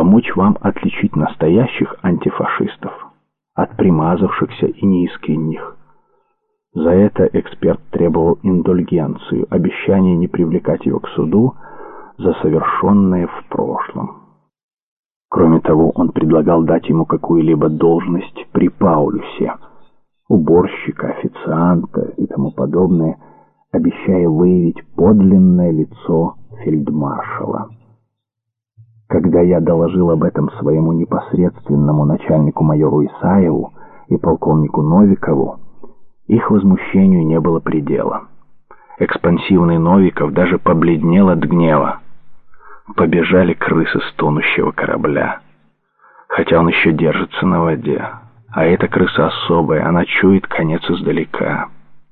помочь вам отличить настоящих антифашистов от примазавшихся и неискренних. За это эксперт требовал индульгенцию, обещание не привлекать его к суду за совершенное в прошлом. Кроме того, он предлагал дать ему какую-либо должность при Паулюсе, уборщика, официанта и тому подобное, обещая выявить подлинное лицо фельдмаршала. Когда я доложил об этом своему непосредственному начальнику майору Исаеву и полковнику Новикову, их возмущению не было предела. Экспансивный Новиков даже побледнел от гнева. Побежали крысы с тонущего корабля. Хотя он еще держится на воде. А эта крыса особая, она чует конец издалека.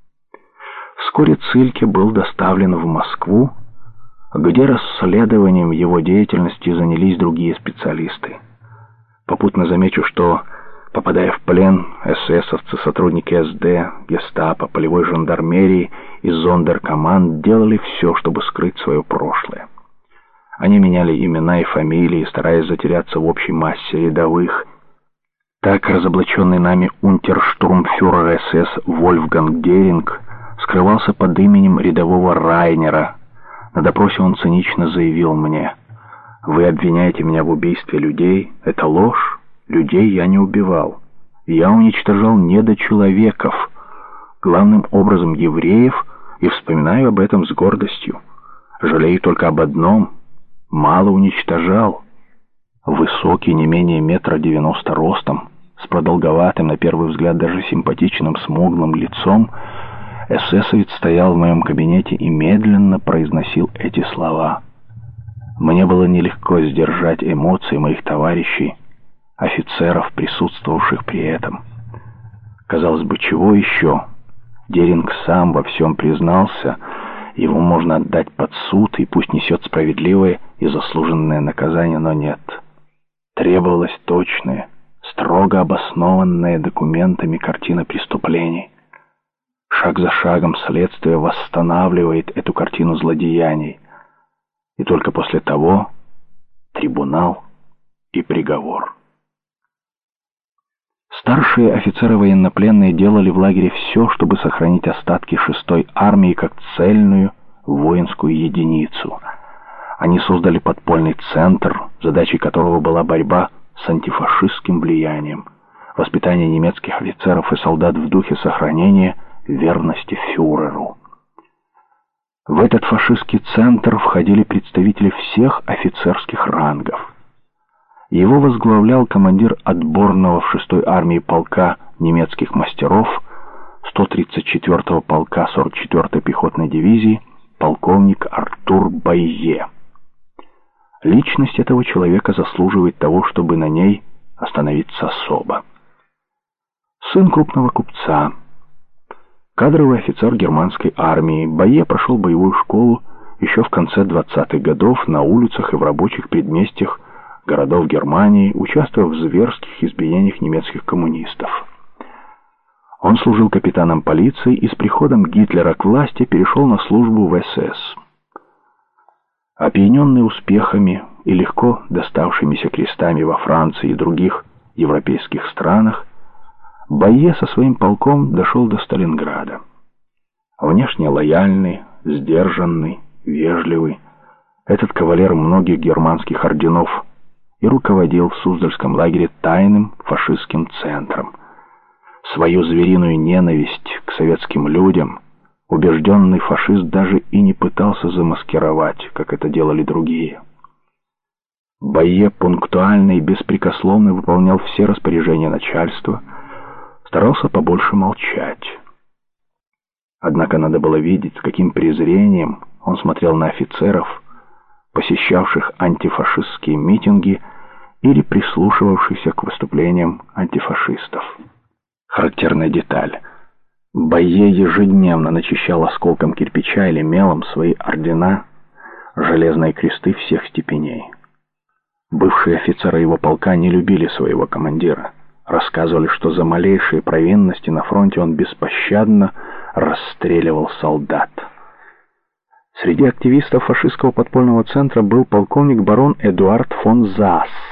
Вскоре Цильке был доставлен в Москву, где расследованием его деятельности занялись другие специалисты. Попутно замечу, что, попадая в плен, эсэсовцы, сотрудники СД, гестапо, полевой жандармерии и зондеркоманд делали все, чтобы скрыть свое прошлое. Они меняли имена и фамилии, стараясь затеряться в общей массе рядовых. Так разоблаченный нами унтерштурмфюрер СС Вольфганг Геринг скрывался под именем рядового Райнера. На допросе он цинично заявил мне: «Вы обвиняете меня в убийстве людей? Это ложь. Людей я не убивал. Я уничтожал недочеловеков, главным образом евреев, и вспоминаю об этом с гордостью. Жалею только об одном: мало уничтожал». Высокий, не менее 1,90 м ростом, с продолговатым, на первый взгляд даже симпатичным смуглым лицом, эсэсовец стоял в моем кабинете и медленно произносил эти слова. Мне было нелегко сдержать эмоции моих товарищей, офицеров, присутствовавших при этом. Казалось бы, чего еще? Геринг сам во всем признался, его можно отдать под суд, и пусть несет справедливое и заслуженное наказание, но нет. Требовалась точная, строго обоснованная документами картина преступлений. Шаг за шагом следствие восстанавливает эту картину злодеяний. И только после того трибунал и приговор. Старшие офицеры военнопленные делали в лагере все, чтобы сохранить остатки 6-й армии как цельную воинскую единицу. Они создали подпольный центр, задачей которого была борьба с антифашистским влиянием, воспитание немецких офицеров и солдат в духе сохранения верности фюреру. В этот фашистский центр входили представители всех офицерских рангов. Его возглавлял командир отборного в 6-й армии полка немецких мастеров 134-го полка 44-й пехотной дивизии полковник Артур Байе. Личность этого человека заслуживает того, чтобы на ней остановиться особо. Сын крупного купца, кадровый офицер германской армии, Байе прошел боевую школу еще в конце 20-х годов на улицах и в рабочих предместьях городов Германии, участвовав в зверских избиениях немецких коммунистов. Он служил капитаном полиции и с приходом Гитлера к власти перешел на службу в СС. Опьяненный успехами и легко доставшимися крестами во Франции и других европейских странах, Байе со своим полком дошел до Сталинграда. Внешне лояльный, сдержанный, вежливый, этот кавалер многих германских орденов и руководил в Суздальском лагере тайным фашистским центром. Свою звериную ненависть к советским людям убежденный фашист даже и не пытался замаскировать, как это делали другие. Байе пунктуально и беспрекословно выполнял все распоряжения начальства, старался побольше молчать. Однако надо было видеть, с каким презрением он смотрел на офицеров, посещавших антифашистские митинги или прислушивавшихся к выступлениям антифашистов. Характерная деталь. Байе ежедневно начищал осколком кирпича или мелом свои ордена, железные кресты всех степеней. Бывшие офицеры его полка не любили своего командира. Рассказывали, что за малейшие провинности на фронте он беспощадно расстреливал солдат. Среди активистов фашистского подпольного центра был полковник барон Эдуард фон Заас.